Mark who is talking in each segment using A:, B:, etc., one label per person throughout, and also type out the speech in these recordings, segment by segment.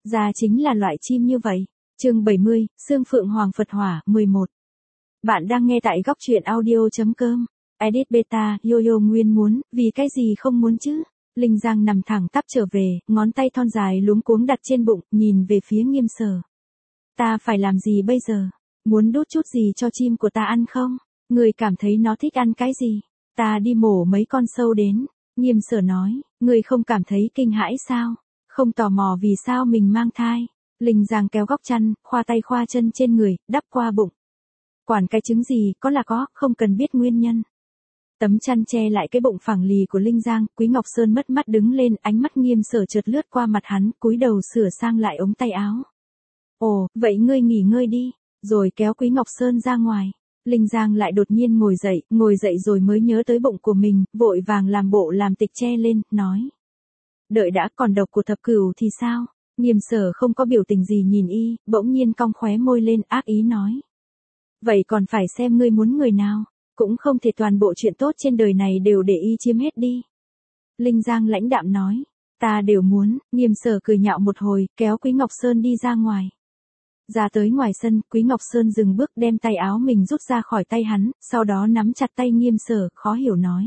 A: Ra chính là loại chim như vậy. Chương 70, Xương Phượng Hoàng Phật Hỏa, 11. Bạn đang nghe tại góc truyện audio.com. Edit beta, Yo-yo Nguyên muốn, vì cái gì không muốn chứ? Linh Giang nằm thẳng tắp trở về, ngón tay thon dài luống cuống đặt trên bụng, nhìn về phía Nghiêm Sở. Ta phải làm gì bây giờ? Muốn đút chút gì cho chim của ta ăn không? Người cảm thấy nó thích ăn cái gì? Ta đi mổ mấy con sâu đến. Nghiêm Sở nói, người không cảm thấy kinh hãi sao? Không tò mò vì sao mình mang thai. Linh Giang kéo góc chăn, khoa tay khoa chân trên người, đắp qua bụng. Quản cái trứng gì, có là có, không cần biết nguyên nhân. Tấm chăn che lại cái bụng phẳng lì của Linh Giang, Quý Ngọc Sơn mất mắt đứng lên, ánh mắt Nghiêm Sở chợt lướt qua mặt hắn, cúi đầu sửa sang lại ống tay áo. Ồ, vậy ngươi nghỉ ngơi đi, rồi kéo Quý Ngọc Sơn ra ngoài. Linh Giang lại đột nhiên ngồi dậy rồi mới nhớ tới bụng của mình, vội vàng làm bộ làm tịch che lên, nói. Đợi đã, còn độc của thập cửu thì sao? Nghiêm Sở không có biểu tình gì nhìn y, bỗng nhiên cong khóe môi lên ác ý nói. Vậy còn phải xem ngươi muốn người nào, cũng không thể toàn bộ chuyện tốt trên đời này đều để y chiếm hết đi. Linh Giang lãnh đạm nói, ta đều muốn. Nghiêm Sở cười nhạo một hồi, kéo Quý Ngọc Sơn đi ra ngoài. Ra tới ngoài sân, Quý Ngọc Sơn dừng bước đem tay áo mình rút ra khỏi tay hắn, sau đó nắm chặt tay Nghiêm Sở, khó hiểu nói.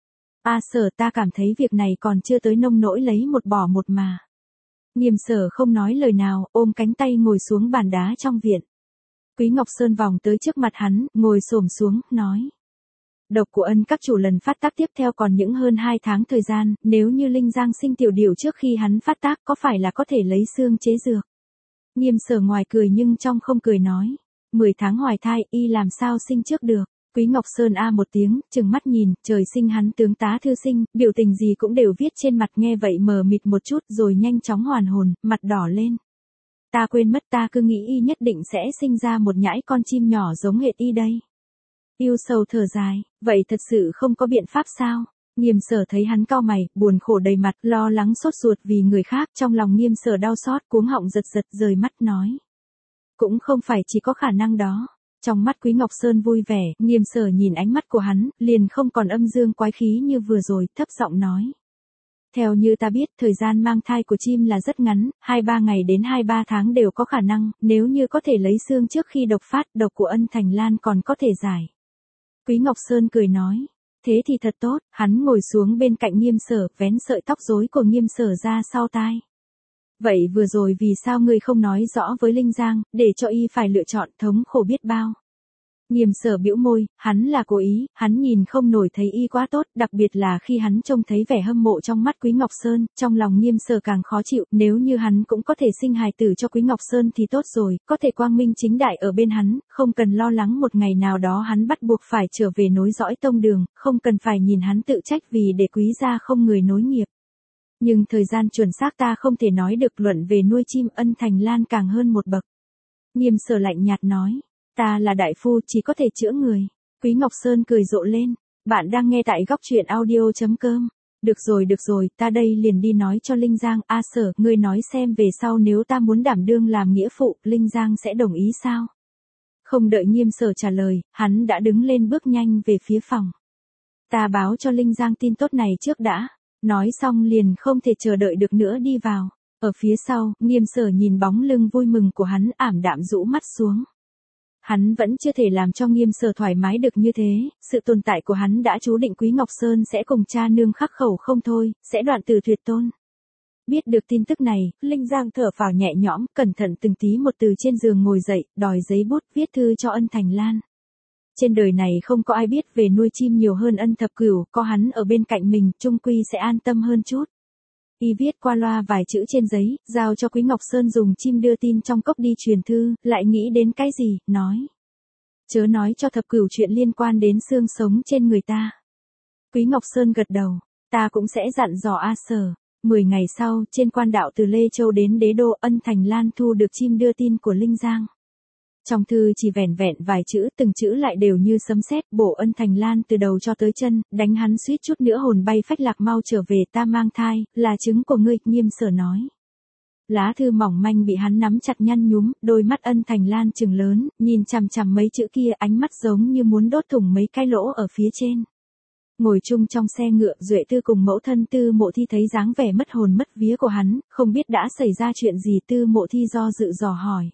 A: Sở, ta cảm thấy việc này còn chưa tới nông nỗi lấy một bỏ một mà. Nghiêm Sở không nói lời nào, ôm cánh tay ngồi xuống bàn đá trong viện. Quý Ngọc Sơn vòng tới trước mặt hắn, ngồi xổm xuống, nói. Độc của ân các chủ lần phát tác tiếp theo còn những hơn 2 tháng thời gian, nếu như Linh Giang sinh tiểu điểu trước khi hắn phát tác có phải là có thể lấy xương chế dược. Nghiêm Sở ngoài cười nhưng trong không cười nói. 10 tháng hoài thai, y làm sao sinh trước được. Quý Ngọc Sơn một tiếng, trừng mắt nhìn, trời sinh hắn tướng tá thư sinh, biểu tình gì cũng đều viết trên mặt, nghe vậy mờ mịt một chút rồi nhanh chóng hoàn hồn, mặt đỏ lên. Ta quên mất, ta cứ nghĩ y nhất định sẽ sinh ra một nhãi con chim nhỏ giống hệt y đây. Yêu sầu thở dài, vậy thật sự không có biện pháp sao? Nghiêm Sở thấy hắn cau mày, buồn khổ đầy mặt, lo lắng sốt ruột vì người khác, trong lòng Nghiêm Sở đau xót, cuống họng giật rời mắt nói. Cũng không phải chỉ có khả năng đó. Trong mắt Quý Ngọc Sơn vui vẻ, Nghiêm Sở nhìn ánh mắt của hắn, liền không còn âm dương quái khí như vừa rồi, thấp giọng nói. Theo như ta biết, thời gian mang thai của chim là rất ngắn, 2-3 ngày đến 2-3 tháng đều có khả năng, nếu như có thể lấy xương trước khi độc phát, độc của Ân Thành Lan còn có thể giải. Quý Ngọc Sơn cười nói, thế thì thật tốt, hắn ngồi xuống bên cạnh Nghiêm Sở, vén sợi tóc rối của Nghiêm Sở ra sau tai. Vậy vừa rồi vì sao ngươi không nói rõ với Linh Giang, để cho y phải lựa chọn, thống khổ biết bao. Nghiêm Sở bĩu môi, hắn là cố ý, hắn nhìn không nổi thấy y quá tốt, đặc biệt là khi hắn trông thấy vẻ hâm mộ trong mắt Quý Ngọc Sơn, trong lòng Nghiêm Sở càng khó chịu, nếu như hắn cũng có thể sinh hài tử cho Quý Ngọc Sơn thì tốt rồi, có thể quang minh chính đại ở bên hắn, không cần lo lắng một ngày nào đó hắn bắt buộc phải trở về nối dõi tông đường, không cần phải nhìn hắn tự trách vì để Quý gia không người nối nghiệp. Nhưng thời gian chuẩn xác ta không thể nói được, luận về nuôi chim Ân Thành Lan càng hơn một bậc. Nghiêm Sở lạnh nhạt nói. Ta là đại phu, chỉ có thể chữa người. Quý Ngọc Sơn cười rộ lên. Bạn đang nghe tại góc truyện audio.com. Được rồi, ta đây liền đi nói cho Linh Giang. Sở, ngươi nói xem về sau nếu ta muốn đảm đương làm nghĩa phụ, Linh Giang sẽ đồng ý sao? Không đợi Nghiêm Sở trả lời, hắn đã đứng lên bước nhanh về phía phòng. Ta báo cho Linh Giang tin tốt này trước đã. Nói xong liền không thể chờ đợi được nữa đi vào. Ở phía sau, Nghiêm Sở nhìn bóng lưng vui mừng của hắn, ảm đạm rũ mắt xuống. Hắn vẫn chưa thể làm cho Nghiêm Sở thoải mái được như thế, sự tồn tại của hắn đã chú định Quý Ngọc Sơn sẽ cùng cha nương khắc khẩu không thôi, sẽ đoạn từ tuyệt tôn. Biết được tin tức này, Linh Giang thở phào nhẹ nhõm, cẩn thận từng tí một từ trên giường ngồi dậy, đòi giấy bút viết thư cho Ân Thành Lan. Trên đời này không có ai biết về nuôi chim nhiều hơn Ân Thập Cửu, có hắn ở bên cạnh mình, chung quy sẽ an tâm hơn chút. Y viết qua loa vài chữ trên giấy, giao cho Quý Ngọc Sơn dùng chim đưa tin trong cốc đi truyền thư, lại nghĩ đến cái gì, nói. Chớ nói cho Thập Cửu chuyện liên quan đến xương sống trên người ta. Quý Ngọc Sơn gật đầu, ta cũng sẽ dặn dò Sở. 10 ngày sau, trên quan đạo từ Lê Châu đến Đế Đô, Ân Thành Lan thu được chim đưa tin của Linh Giang. Trong thư chỉ vẻn vẹn vài chữ, từng chữ lại đều như sấm sét, bổ Ân Thành Lan từ đầu cho tới chân, đánh hắn suýt chút nữa hồn bay phách lạc, mau trở về, ta mang thai, là trứng của ngươi, Nghiêm Sở nói. Lá thư mỏng manh bị hắn nắm chặt nhăn nhúm, đôi mắt Ân Thành Lan trừng lớn, nhìn chằm chằm mấy chữ kia, ánh mắt giống như muốn đốt thủng mấy cái lỗ ở phía trên. Ngồi chung trong xe ngựa, Duệ Tư cùng mẫu thân Tư Mộ Thi thấy dáng vẻ mất hồn mất vía của hắn, không biết đã xảy ra chuyện gì. Tư Mộ Thi do dự dò hỏi.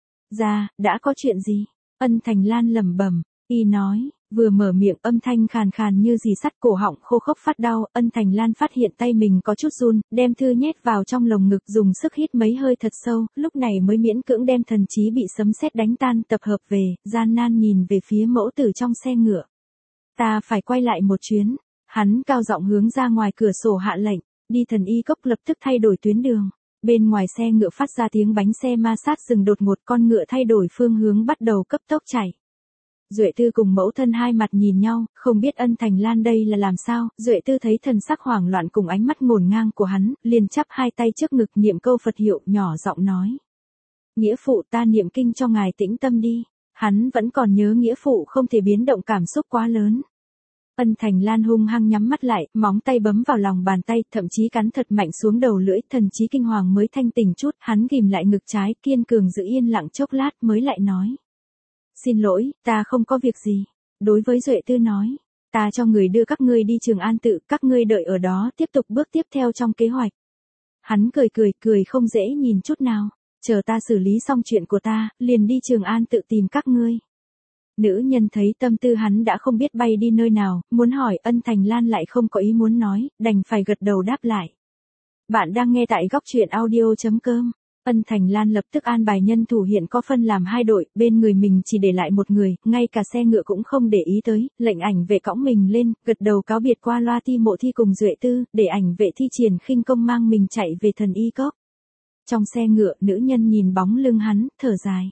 A: Đã có chuyện gì? Ân Thành Lan lẩm bẩm, y nói, vừa mở miệng âm thanh khàn khàn như dì sắt, cổ họng khô khốc phát đau. Ân Thành Lan phát hiện tay mình có chút run, đem thư nhét vào trong lồng ngực, dùng sức hít mấy hơi thật sâu, lúc này mới miễn cưỡng đem thần trí bị sấm sét đánh tan tập hợp về, gian nan nhìn về phía mẫu tử trong xe ngựa. Ta phải quay lại một chuyến. Hắn cao giọng hướng ra ngoài cửa sổ hạ lệnh, đi. Thần y cốc lập tức thay đổi tuyến đường. Bên ngoài xe ngựa phát ra tiếng bánh xe ma sát dừng đột ngột, con ngựa thay đổi phương hướng bắt đầu cấp tốc chạy. Duệ Tư cùng mẫu thân hai mặt nhìn nhau, không biết Ân Thành Lan đây là làm sao. Duệ Tư thấy thần sắc hoảng loạn cùng ánh mắt ngổn ngang của hắn, liền chắp hai tay trước ngực niệm câu Phật hiệu, nhỏ giọng nói. Nghĩa phụ, ta niệm kinh cho ngài tĩnh tâm đi. Hắn vẫn còn nhớ nghĩa phụ không thể biến động cảm xúc quá lớn. Ân Thành Lan hung hăng nhắm mắt lại, móng tay bấm vào lòng bàn tay, thậm chí cắn thật mạnh xuống đầu lưỡi, thần trí kinh hoàng mới thanh tỉnh chút. Hắn ghim lại ngực trái, kiên cường giữ yên lặng chốc lát mới lại nói. Xin lỗi, ta không có việc gì. Đối với Duệ Tư nói, ta cho người đưa các ngươi đi Trường An tự, các ngươi đợi ở đó tiếp tục bước tiếp theo trong kế hoạch. Hắn cười không dễ nhìn chút nào. Chờ ta xử lý xong chuyện của ta, liền đi Trường An tự tìm các ngươi. Nữ nhân thấy tâm tư hắn đã không biết bay đi nơi nào, muốn hỏi. Ân Thành Lan lại không có ý muốn nói, đành phải gật đầu đáp lại. Bạn đang nghe tại góc truyện audio.com. Ân Thành Lan lập tức an bài nhân thủ, hiện có phân làm hai đội, bên người mình chỉ để lại một người, ngay cả xe ngựa cũng không để ý tới, lệnh ảnh vệ cõng mình lên, gật đầu cáo biệt qua loa Ti Mộ Thi cùng Duệ Tư, để ảnh vệ thi triển khinh công mang mình chạy về thần y cốc. Trong xe ngựa, nữ nhân nhìn bóng lưng hắn, thở dài.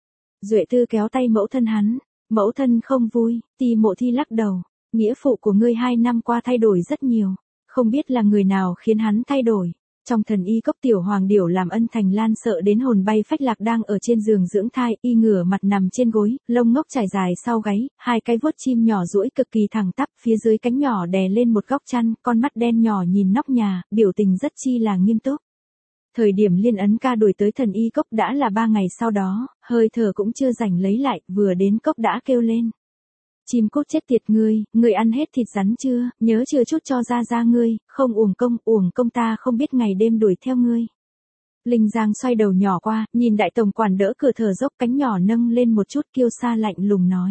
A: Duệ Tư kéo tay mẫu thân hắn, mẫu thân không vui. Ti Mộ Thi lắc đầu, nghĩa phụ của ngươi 2 năm qua thay đổi rất nhiều, không biết là người nào khiến hắn thay đổi. Trong thần y cốc, tiểu hoàng điểu làm Ân Thành Lan sợ đến hồn bay phách lạc đang ở trên giường dưỡng thai, y ngửa mặt nằm trên gối, lông ngốc trải dài sau gáy, hai cái vuốt chim nhỏ duỗi cực kỳ thẳng tắp, phía dưới cánh nhỏ đè lên một góc chăn, con mắt đen nhỏ nhìn nóc nhà, biểu tình rất chi là nghiêm túc. Thời điểm Liên Ấn ca đuổi tới thần y cốc đã là 3 ngày sau đó, hơi thở cũng chưa rảnh lấy lại, vừa đến cốc đã kêu lên. Chim cút chết tiệt ngươi ăn hết thịt rắn chưa, nhớ chừa chút cho ra ngươi, không uổng công ta không biết ngày đêm đuổi theo ngươi. Linh Giang xoay đầu nhỏ qua, nhìn đại tổng quản đỡ cửa thở dốc, cánh nhỏ nâng lên một chút, kiêu sa lạnh lùng nói.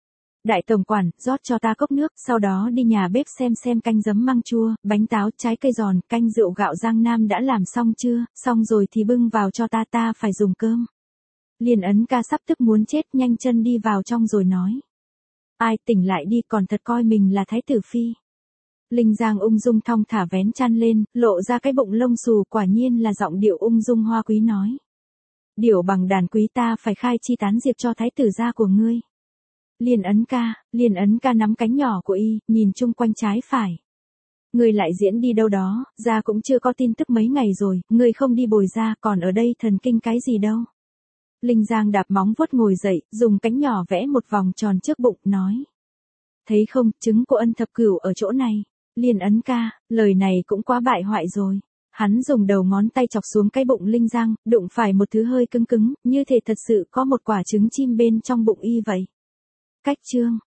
A: Đại tổng quản, rót cho ta cốc nước, sau đó đi nhà bếp xem canh giấm măng chua, bánh táo, trái cây giòn, canh rượu gạo Giang Nam đã làm xong chưa, xong rồi thì bưng vào cho ta phải dùng cơm. Liên Ấn ca sắp tức muốn chết, nhanh chân đi vào trong rồi nói. Ai, tỉnh lại đi, còn thật coi mình là thái tử phi. Linh Giang ung dung thong thả vén chăn lên, lộ ra cái bụng lông xù, quả nhiên là giọng điệu ung dung hoa quý nói. Điểu bằng đàn quý, ta phải khai chi tán diệt cho thái tử gia của ngươi. Liên Ấn ca nắm cánh nhỏ của y, nhìn chung quanh trái phải. Ngươi lại diễn đi đâu đó, gia cũng chưa có tin tức mấy ngày rồi, ngươi không đi bồi gia, còn ở đây thần kinh cái gì đâu. Linh Giang đạp móng vuốt ngồi dậy, dùng cánh nhỏ vẽ một vòng tròn trước bụng, nói. Thấy không, trứng của Ân thập cửu ở chỗ này. Liên Ấn ca, lời này cũng quá bại hoại rồi. Hắn dùng đầu ngón tay chọc xuống cái bụng Linh Giang, đụng phải một thứ hơi cứng, như thể thật sự có một quả trứng chim bên trong bụng y vậy. Cách chương